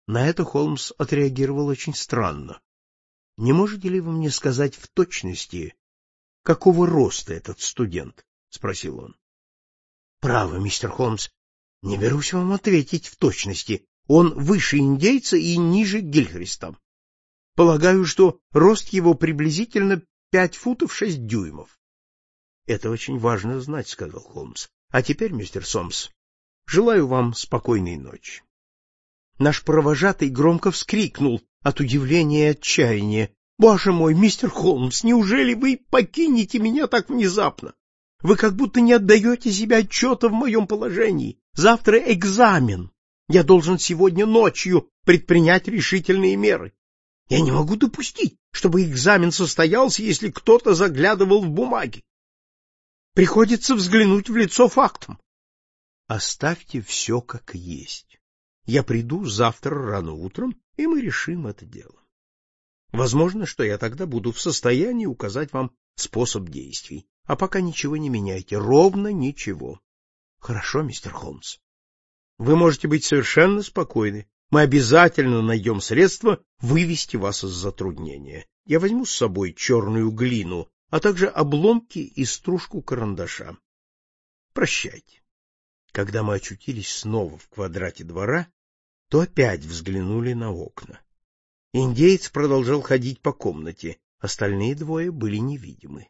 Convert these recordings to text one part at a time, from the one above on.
На это Холмс отреагировал очень странно. — Не можете ли вы мне сказать в точности, какого роста этот студент? — спросил он. — Право, мистер Холмс, не берусь вам ответить в точности. Он выше индейца и ниже Гильхриста. Полагаю, что рост его приблизительно 5 футов 6 дюймов. — Это очень важно знать, — сказал Холмс. — А теперь, мистер Сомс, желаю вам спокойной ночи. Наш провожатый громко вскрикнул от удивления и отчаяния. — Боже мой, мистер Холмс, неужели вы покинете меня так внезапно? Вы как будто не отдаете себе отчета в моем положении. Завтра экзамен. Я должен сегодня ночью предпринять решительные меры. Я не могу допустить, чтобы экзамен состоялся, если кто-то заглядывал в бумаги. Приходится взглянуть в лицо фактам. Оставьте все как есть. Я приду завтра рано утром, и мы решим это дело. Возможно, что я тогда буду в состоянии указать вам способ действий. А пока ничего не меняйте, ровно ничего. Хорошо, мистер Холмс. Вы можете быть совершенно спокойны. Мы обязательно найдем средства вывести вас из затруднения. Я возьму с собой черную глину, а также обломки и стружку карандаша. Прощайте. Когда мы очутились снова в квадрате двора, то опять взглянули на окна. Индеец продолжал ходить по комнате, остальные двое были невидимы.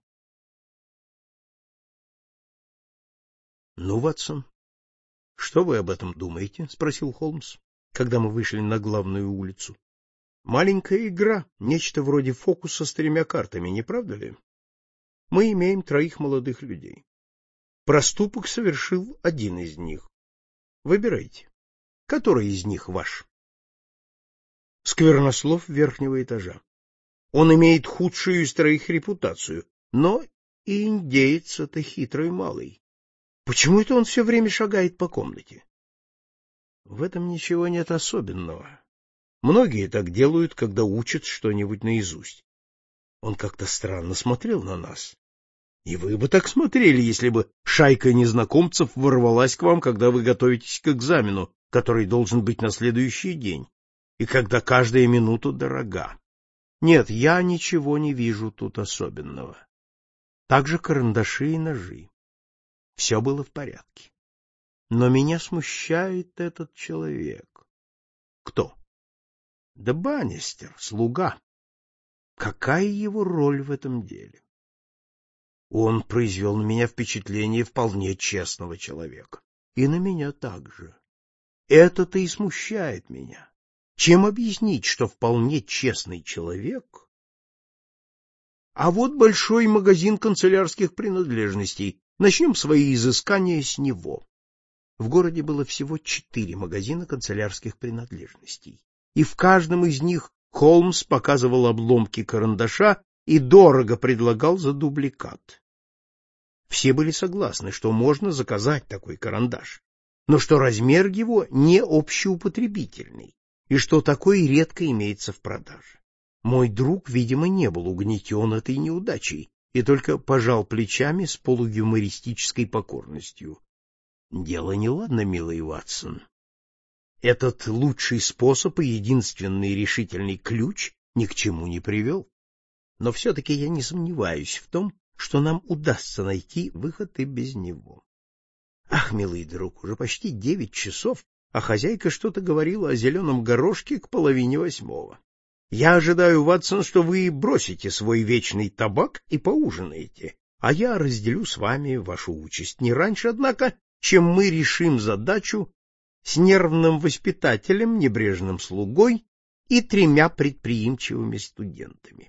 — Ну, Ватсон, что вы об этом думаете? — спросил Холмс, когда мы вышли на главную улицу. — Маленькая игра, нечто вроде фокуса с 3 картами, не правда ли? Мы имеем 3 молодых людей. Проступок совершил один из них. Выбирайте, который из них ваш? Сквернослов верхнего этажа. Он имеет худшую из 3 репутацию, но и индеец — это хитрый малый. Почему это он все время шагает по комнате? В этом ничего нет особенного. Многие так делают, когда учат что-нибудь наизусть. Он как-то странно смотрел на нас. И вы бы так смотрели, если бы шайка незнакомцев ворвалась к вам, когда вы готовитесь к экзамену, который должен быть на следующий день, и когда каждая минута дорога. Нет, я ничего не вижу тут особенного. Также карандаши и ножи. Все было в порядке. Но меня смущает этот человек. Кто? Да Баннистер, слуга. Какая его роль в этом деле? Он произвел на меня впечатление вполне честного человека. И на меня также. Это-то и смущает меня. Чем объяснить, что вполне честный человек? А вот большой магазин канцелярских принадлежностей. Начнем свои изыскания с него. В городе было всего 4 магазина канцелярских принадлежностей, и в каждом из них Холмс показывал обломки карандаша и дорого предлагал за дубликат. Все были согласны, что можно заказать такой карандаш, но что размер его не общеупотребительный, и что такой редко имеется в продаже. Мой друг, видимо, не был угнетен этой неудачей и только пожал плечами с полуюмористической покорностью. Дело неладно, милый Ватсон. Этот лучший способ и единственный решительный ключ ни к чему не привел. Но все-таки я не сомневаюсь в том, что нам удастся найти выход и без него. Ах, милый друг, уже почти 9 часов, а хозяйка что-то говорила о зеленом горошке к 7:30. Я ожидаю, Ватсон, что вы бросите свой вечный табак и поужинаете, а я разделю с вами вашу участь не раньше, однако, чем мы решим задачу с нервным воспитателем, небрежным слугой и 3 предприимчивыми студентами.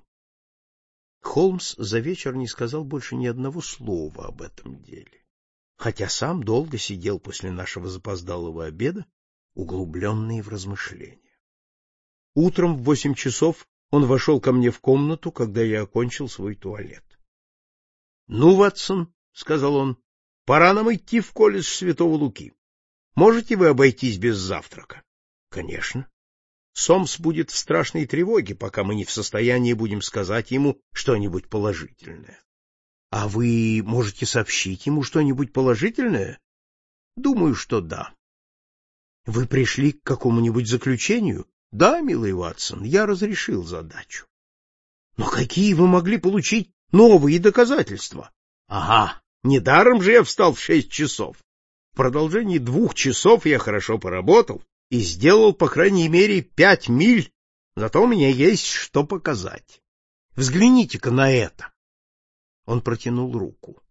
Холмс за вечер не сказал больше ни одного слова об этом деле, хотя сам долго сидел после нашего запоздалого обеда, углубленный в размышления. Утром в 8 часов он вошел ко мне в комнату, когда я окончил свой туалет. — Ну, Ватсон, — сказал он, — пора нам идти в колледж Святого Луки. Можете вы обойтись без завтрака? — Конечно. Сомс будет в страшной тревоге, пока мы не в состоянии будем сказать ему что-нибудь положительное. — А вы можете сообщить ему что-нибудь положительное? — Думаю, что да. — Вы пришли к какому-нибудь заключению? Да, милый Ватсон, я разрешил задачу. Но какие вы могли получить новые доказательства? Ага, недаром же я встал в 6 часов. В продолжении 2 часов я хорошо поработал и сделал, по крайней мере, 5 миль, зато у меня есть что показать. Взгляните-ка на это. Он протянул руку.